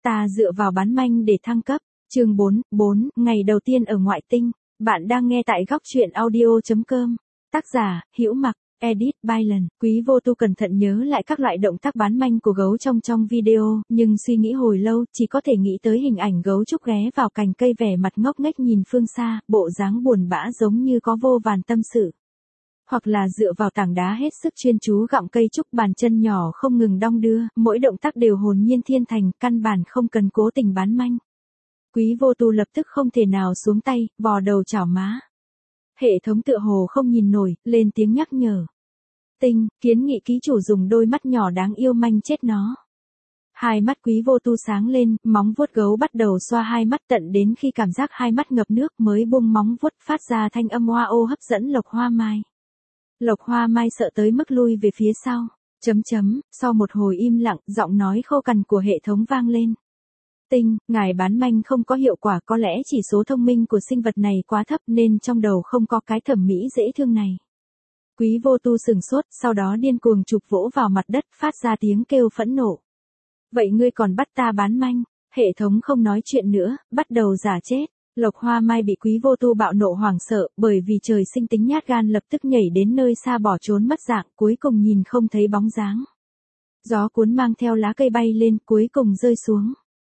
Ta dựa vào bán manh để thăng cấp. Chương 4, ngày đầu tiên ở ngoại tinh. Bạn đang nghe tại góc truyện audio.com. Tác giả, Hữu Mặc, edit by Lần. Quý vô tu cẩn thận nhớ lại các loại động tác bán manh của gấu trong video, nhưng suy nghĩ hồi lâu, chỉ có thể nghĩ tới hình ảnh gấu trúc ghé vào cành cây vẻ mặt ngốc nghếch nhìn phương xa, bộ dáng buồn bã giống như có vô vàn tâm sự. Hoặc là dựa vào tảng đá hết sức chuyên chú gặm cây trúc, bàn chân nhỏ không ngừng đong đưa, mỗi động tác đều hồn nhiên thiên thành, căn bản không cần cố tình bán manh. Quý vô tu lập tức không thể nào xuống tay, vò đầu chảo má. Hệ thống tựa hồ không nhìn nổi, lên tiếng nhắc nhở. Tinh, kiến nghị ký chủ dùng đôi mắt nhỏ đáng yêu manh chết nó. Hai mắt quý vô tu sáng lên, móng vuốt gấu bắt đầu xoa hai mắt tận đến khi cảm giác hai mắt ngập nước mới buông móng vuốt phát ra thanh âm oa ô hấp dẫn Lộc Hoa Mai. Lộc Hoa Mai sợ tới mức lui về phía sau. Sau một hồi im lặng, giọng nói khô cằn của hệ thống vang lên. Tinh, ngài bán manh không có hiệu quả, có lẽ chỉ số thông minh của sinh vật này quá thấp nên trong đầu không có cái thẩm mỹ dễ thương này. Quý vô tu sừng sốt, sau đó điên cuồng chụp vỗ vào mặt đất, phát ra tiếng kêu phẫn nộ. Vậy ngươi còn bắt ta bán manh? Hệ thống không nói chuyện nữa, bắt đầu giả chết. Lộc Hoa Mai bị quý vô tu bạo nộ hoảng sợ, bởi vì trời sinh tính nhát gan lập tức nhảy đến nơi xa bỏ trốn mất dạng, cuối cùng nhìn không thấy bóng dáng. Gió cuốn mang theo lá cây bay lên, cuối cùng rơi xuống.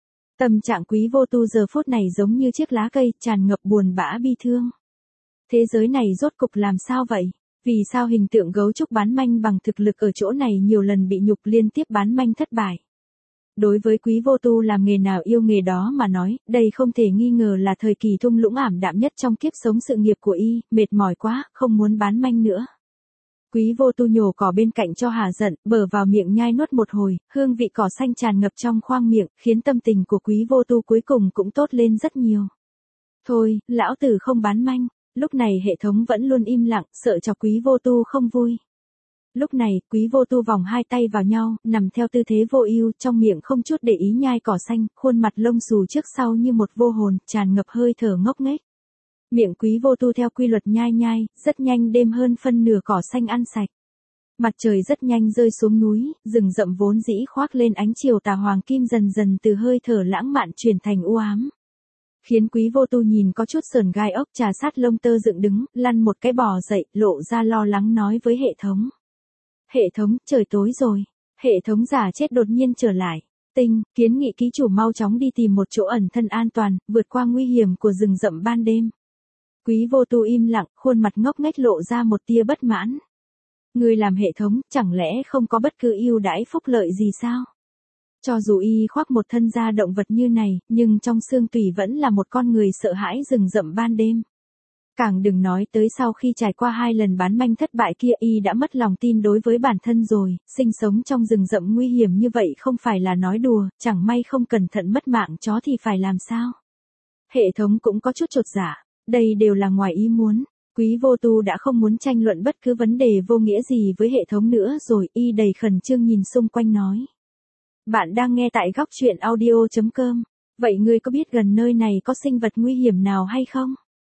Tâm trạng quý vô tu giờ phút này giống như chiếc lá cây, tràn ngập buồn bã bi thương. Thế giới này rốt cục làm sao vậy? Vì sao hình tượng gấu trúc bán manh bằng thực lực ở chỗ này nhiều lần bị nhục liên tiếp bán manh thất bại? Đối với quý vô tu làm nghề nào yêu nghề đó mà nói, đây không thể nghi ngờ là thời kỳ thung lũng ảm đạm nhất trong kiếp sống sự nghiệp của y, mệt mỏi quá, không muốn bán manh nữa. Quý vô tu nhổ cỏ bên cạnh cho hả giận, bờ vào miệng nhai nuốt một hồi, hương vị cỏ xanh tràn ngập trong khoang miệng, khiến tâm tình của quý vô tu cuối cùng cũng tốt lên rất nhiều. Thôi, lão tử không bán manh. Lúc này hệ thống vẫn luôn im lặng, sợ cho quý vô tu không vui. Lúc này, quý vô tu vòng hai tay vào nhau, nằm theo tư thế vô ưu, trong miệng không chút để ý nhai cỏ xanh, khuôn mặt lông xù trước sau như một vô hồn, tràn ngập hơi thở ngốc nghếch. Miệng quý vô tu theo quy luật nhai, rất nhanh đêm hơn phân nửa cỏ xanh ăn sạch. Mặt trời rất nhanh rơi xuống núi, rừng rậm vốn dĩ khoác lên ánh chiều tà hoàng kim dần dần từ hơi thở lãng mạn chuyển thành u ám. Khiến quý vô tu nhìn có chút sởn gai ốc, trà sát lông tơ dựng đứng, lăn một cái bò dậy, lộ ra lo lắng nói với hệ thống. Hệ thống, trời tối rồi. Hệ thống giả chết đột nhiên trở lại. Tinh, kiến nghị ký chủ mau chóng đi tìm một chỗ ẩn thân an toàn, vượt qua nguy hiểm của rừng rậm ban đêm. Quý vô tu im lặng, khuôn mặt ngốc nghếch lộ ra một tia bất mãn. Người làm hệ thống, chẳng lẽ không có bất cứ ưu đãi phúc lợi gì sao? Cho dù y khoác một thân da động vật như này, nhưng trong xương tủy vẫn là một con người sợ hãi rừng rậm ban đêm. Càng đừng nói tới sau khi trải qua 2 lần bán manh thất bại kia y đã mất lòng tin đối với bản thân rồi, sinh sống trong rừng rậm nguy hiểm như vậy không phải là nói đùa, chẳng may không cẩn thận mất mạng chó thì phải làm sao? Hệ thống cũng có chút chột dạ, đây đều là ngoài ý muốn. Quý vô tu đã không muốn tranh luận bất cứ vấn đề vô nghĩa gì với hệ thống nữa rồi, y đầy khẩn trương nhìn xung quanh nói. Bạn đang nghe tại góc truyện audio.com. Vậy ngươi có biết gần nơi này có sinh vật nguy hiểm nào hay không?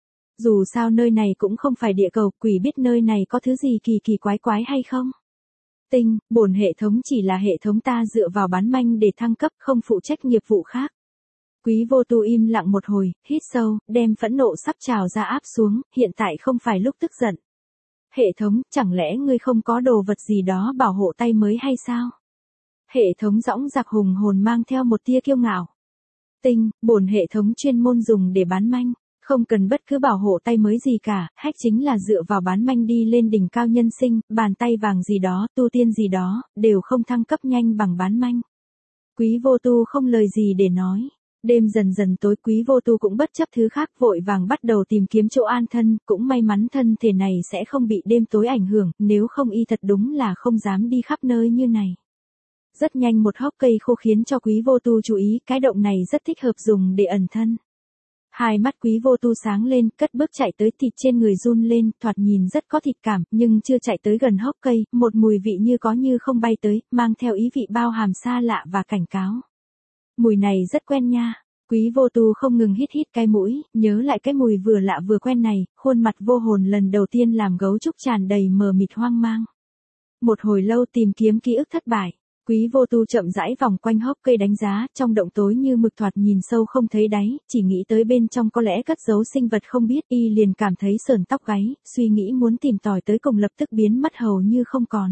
Dù sao nơi này cũng không phải địa cầu, quỷ biết nơi này có thứ gì kỳ quái hay không? Tinh, bổn hệ thống chỉ là hệ thống ta dựa vào bán manh để thăng cấp, không phụ trách nghiệp vụ khác. Quý vô tu im lặng một hồi, hít sâu, đem phẫn nộ sắp trào ra áp xuống, hiện tại không phải lúc tức giận. Hệ thống, chẳng lẽ ngươi không có đồ vật gì đó bảo hộ tay mới hay sao? Hệ thống dõng dạc hùng hồn mang theo một tia kiêu ngạo. Tinh, bổn hệ thống chuyên môn dùng để bán manh, không cần bất cứ bảo hộ tay mới gì cả, hack chính là dựa vào bán manh đi lên đỉnh cao nhân sinh, bàn tay vàng gì đó, tu tiên gì đó, đều không thăng cấp nhanh bằng bán manh. Quý vô tu không lời gì để nói. Đêm dần dần tối, quý vô tu cũng bất chấp thứ khác vội vàng bắt đầu tìm kiếm chỗ an thân, cũng may mắn thân thể này sẽ không bị đêm tối ảnh hưởng, nếu không y thật đúng là không dám đi khắp nơi như này. Rất nhanh một hốc cây khô khiến cho quý vô tu chú ý, cái động này rất thích hợp dùng để ẩn thân. Hai mắt quý vô tu sáng lên, cất bước chạy tới, thịt trên người run lên, thoạt nhìn rất có thịt cảm, nhưng chưa chạy tới gần hốc cây, một mùi vị như có như không bay tới, mang theo ý vị bao hàm xa lạ và cảnh cáo. Mùi này rất quen nha. Quý vô tu không ngừng hít cái mũi, nhớ lại cái mùi vừa lạ vừa quen này, khuôn mặt vô hồn lần đầu tiên làm gấu trúc tràn đầy mờ mịt hoang mang. Một hồi lâu tìm kiếm ký ức thất bại. Quý vô tu chậm rãi vòng quanh hốc cây đánh giá, trong động tối như mực thoạt nhìn sâu không thấy đáy, chỉ nghĩ tới bên trong có lẽ cất giấu sinh vật không biết, y liền cảm thấy sởn tóc gáy, suy nghĩ muốn tìm tòi tới cùng lập tức biến mất hầu như không còn.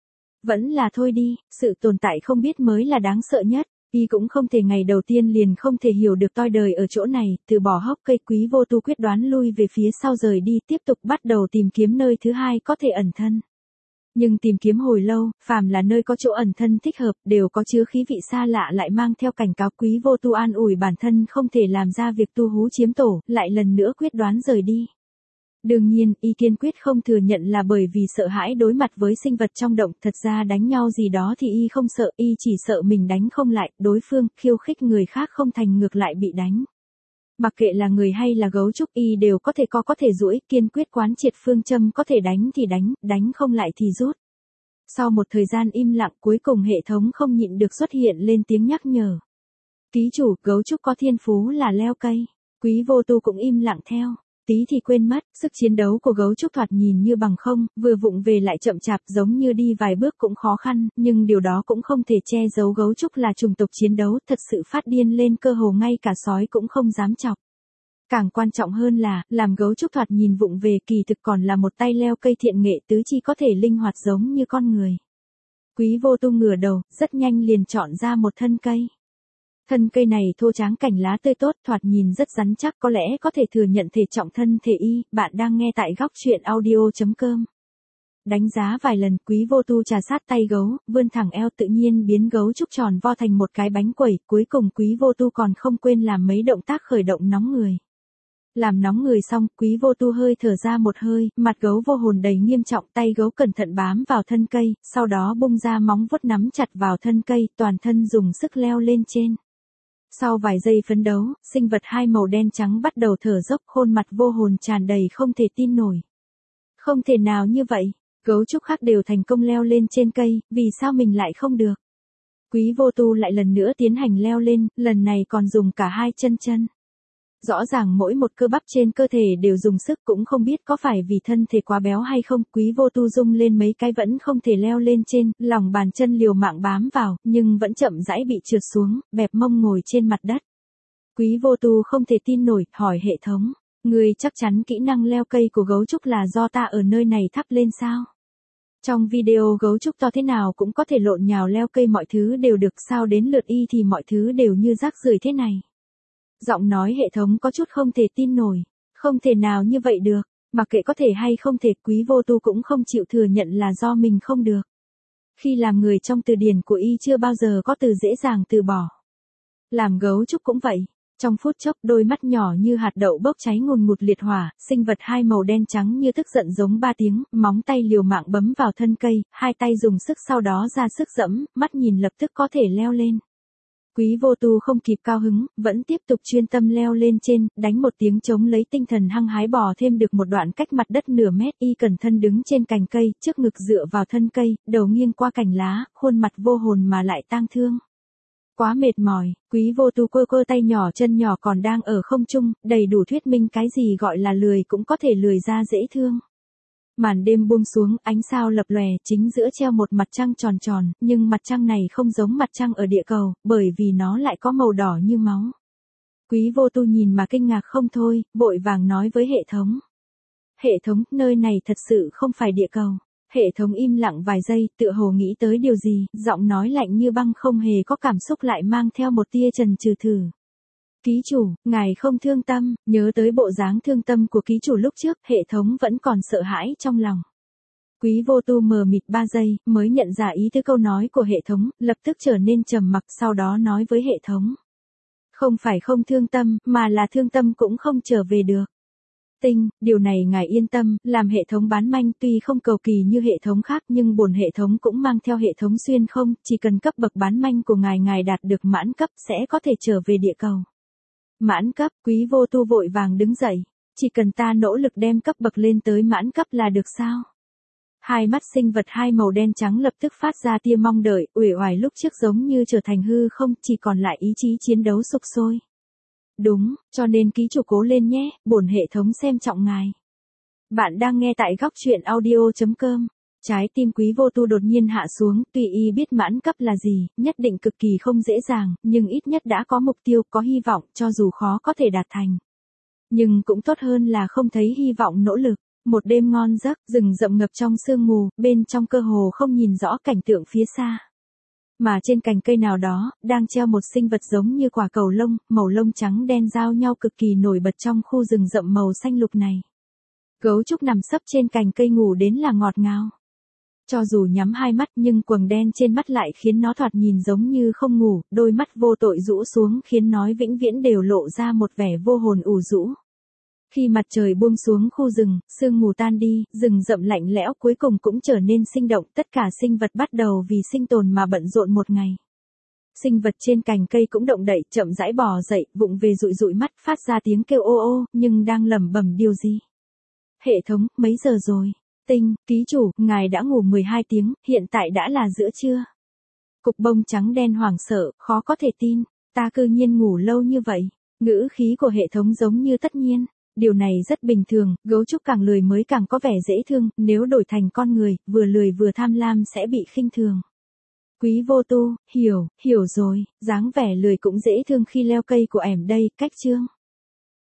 Vẫn là thôi đi, sự tồn tại không biết mới là đáng sợ nhất. Y cũng không thể ngày đầu tiên liền không thể hiểu được toi đời ở chỗ này, từ bỏ hốc cây. Quý vô tu quyết đoán lui về phía sau rời đi, tiếp tục bắt đầu tìm kiếm nơi thứ hai có thể ẩn thân. Nhưng tìm kiếm hồi lâu, phàm là nơi có chỗ ẩn thân thích hợp, đều có chứa khí vị xa lạ lại mang theo cảnh cáo. Quý vô tu an ủi bản thân không thể làm ra việc tu hú chiếm tổ, lại lần nữa quyết đoán rời đi. Đương nhiên, y kiên quyết không thừa nhận là bởi vì sợ hãi đối mặt với sinh vật trong động, thật ra đánh nhau gì đó thì y không sợ, y chỉ sợ mình đánh không lại, đối phương khiêu khích người khác không thành ngược lại bị đánh. Mặc kệ là người hay là gấu trúc, y đều có thể duỗi, kiên quyết quán triệt phương châm có thể đánh thì đánh không lại thì rút. Sau một thời gian im lặng, cuối cùng hệ thống không nhịn được xuất hiện lên tiếng nhắc nhở. Ký chủ, gấu trúc có thiên phú là leo cây. Quý vô tu cũng im lặng theo. Tí thì quên mất, sức chiến đấu của gấu trúc thoạt nhìn như bằng không, vừa vụng về lại chậm chạp, giống như đi vài bước cũng khó khăn, nhưng điều đó cũng không thể che giấu gấu trúc là chủng tộc chiến đấu, thật sự phát điên lên cơ hồ ngay cả sói cũng không dám chọc. Càng quan trọng hơn là, làm gấu trúc thoạt nhìn vụng về kỳ thực còn là một tay leo cây thiện nghệ, tứ chi có thể linh hoạt giống như con người. Quý vô tu ngửa đầu, rất nhanh liền chọn ra một thân cây. Thân cây này thô tráng, cành lá tươi tốt, thoạt nhìn rất rắn chắc, có lẽ có thể thừa nhận thể trọng thân thể y. Bạn đang nghe tại góc truyện audio.com. Đánh giá vài lần, quý vô tu trà sát tay gấu, vươn thẳng eo, tự nhiên biến gấu trúc tròn vo thành một cái bánh quẩy. Cuối cùng quý vô tu còn không quên làm mấy động tác khởi động nóng người. Làm nóng người xong, quý vô tu hơi thở ra một hơi, mặt gấu vô hồn đầy nghiêm trọng, tay gấu cẩn thận bám vào thân cây, sau đó bung ra móng vuốt nắm chặt vào thân cây, toàn thân dùng sức leo lên trên. Sau vài giây phấn đấu, sinh vật hai màu đen trắng bắt đầu thở dốc, khuôn mặt vô hồn tràn đầy không thể tin nổi. Không thể nào như vậy, gấu trúc khác đều thành công leo lên trên cây, vì sao mình lại không được? Quý vô tu lại lần nữa tiến hành leo lên, lần này còn dùng cả hai chân. Rõ ràng mỗi một cơ bắp trên cơ thể đều dùng sức, cũng không biết có phải vì thân thể quá béo hay không, quý vô tu rung lên mấy cái vẫn không thể leo lên trên, lòng bàn chân liều mạng bám vào, nhưng vẫn chậm rãi bị trượt xuống, bẹp mông ngồi trên mặt đất. Quý vô tu không thể tin nổi, hỏi hệ thống, người chắc chắn kỹ năng leo cây của gấu trúc là do ta ở nơi này thắp lên sao? Trong video gấu trúc to thế nào cũng có thể lộn nhào leo cây, mọi thứ đều được, sao đến lượt y thì mọi thứ đều như rác rưởi thế này? Giọng nói hệ thống có chút không thể tin nổi, không thể nào như vậy được, mặc kệ có thể hay không thể, quý vô tu cũng không chịu thừa nhận là do mình không được. Khi làm người trong từ điển của y chưa bao giờ có từ dễ dàng từ bỏ. Làm gấu trúc cũng vậy, trong phút chốc đôi mắt nhỏ như hạt đậu bốc cháy ngùn ngụt liệt hỏa, sinh vật hai màu đen trắng như tức giận giống ba tiếng, móng tay liều mạng bấm vào thân cây, hai tay dùng sức sau đó ra sức dẫm, mắt nhìn lập tức có thể leo lên. Quý vô tu không kịp cao hứng, vẫn tiếp tục chuyên tâm leo lên trên, đánh một tiếng trống lấy tinh thần hăng hái bò thêm được một đoạn cách mặt đất nửa mét, y cẩn thân đứng trên cành cây, trước ngực dựa vào thân cây, đầu nghiêng qua cành lá, khuôn mặt vô hồn mà lại tang thương. Quá mệt mỏi, quý vô tu cơ tay nhỏ chân nhỏ còn đang ở không trung, đầy đủ thuyết minh cái gì gọi là lười cũng có thể lười ra dễ thương. Màn đêm buông xuống, ánh sao lập lòe, chính giữa treo một mặt trăng tròn tròn, nhưng mặt trăng này không giống mặt trăng ở địa cầu, bởi vì nó lại có màu đỏ như máu. Quý vô tu nhìn mà kinh ngạc không thôi, vội vàng nói với hệ thống. Hệ thống, nơi này thật sự không phải địa cầu. Hệ thống im lặng vài giây, tựa hồ nghĩ tới điều gì, giọng nói lạnh như băng không hề có cảm xúc lại mang theo một tia chần chừ thử. Ký chủ, ngài không thương tâm, nhớ tới bộ dáng thương tâm của ký chủ lúc trước, hệ thống vẫn còn sợ hãi trong lòng. Quý vô tu mờ mịt 3 giây, mới nhận ra ý tứ câu nói của hệ thống, lập tức trở nên trầm mặc, sau đó nói với hệ thống. Không phải không thương tâm, mà là thương tâm cũng không trở về được. Điều này ngài yên tâm, làm hệ thống bán manh tuy không cầu kỳ như hệ thống khác nhưng bổn hệ thống cũng mang theo hệ thống xuyên không, chỉ cần cấp bậc bán manh của ngài đạt được mãn cấp sẽ có thể trở về địa cầu. Mãn cấp, quý vô tu vội vàng đứng dậy, chỉ cần ta nỗ lực đem cấp bậc lên tới mãn cấp là được sao? Hai mắt sinh vật hai màu đen trắng lập tức phát ra tia mong đợi, uể oải lúc trước giống như trở thành hư không, chỉ còn lại ý chí chiến đấu sục sôi. Đúng, cho nên ký chủ cố lên nhé, bổn hệ thống xem trọng ngài. Bạn đang nghe tại góc truyện audio.com. Trái tim Quý Vô Tu đột nhiên hạ xuống, tuy y biết mãn cấp là gì, nhất định cực kỳ không dễ dàng, nhưng ít nhất đã có mục tiêu, có hy vọng, cho dù khó có thể đạt thành. Nhưng cũng tốt hơn là không thấy hy vọng nỗ lực. Một đêm ngon giấc, rừng rậm ngập trong sương mù, bên trong cơ hồ không nhìn rõ cảnh tượng phía xa. Mà trên cành cây nào đó, đang treo một sinh vật giống như quả cầu lông, màu lông trắng đen giao nhau cực kỳ nổi bật trong khu rừng rậm màu xanh lục này. Gấu trúc nằm sấp trên cành cây ngủ đến là ngọt ngào. Cho dù nhắm hai mắt nhưng quầng đen trên mắt lại khiến nó thoạt nhìn giống như không ngủ, đôi mắt vô tội rũ xuống khiến nó vĩnh viễn đều lộ ra một vẻ vô hồn ủ rũ. Khi mặt trời buông xuống khu rừng, sương mù tan đi, rừng rậm lạnh lẽo cuối cùng cũng trở nên sinh động, tất cả sinh vật bắt đầu vì sinh tồn mà bận rộn một ngày. Sinh vật trên cành cây cũng động đậy, chậm rãi bò dậy, vụng về dụi dụi mắt, phát ra tiếng kêu ô ô, nhưng đang lẩm bẩm điều gì. Hệ thống, mấy giờ rồi? Tinh, ký chủ, ngài đã ngủ 12 tiếng, hiện tại đã là giữa trưa. Cục bông trắng đen hoảng sợ, khó có thể tin, ta cư nhiên ngủ lâu như vậy. Ngữ khí của hệ thống giống như tất nhiên. Điều này rất bình thường, gấu trúc càng lười mới càng có vẻ dễ thương, nếu đổi thành con người, vừa lười vừa tham lam sẽ bị khinh thường. Quý Vô Tu, hiểu rồi, dáng vẻ lười cũng dễ thương khi leo cây của ẻm đây, cách chương.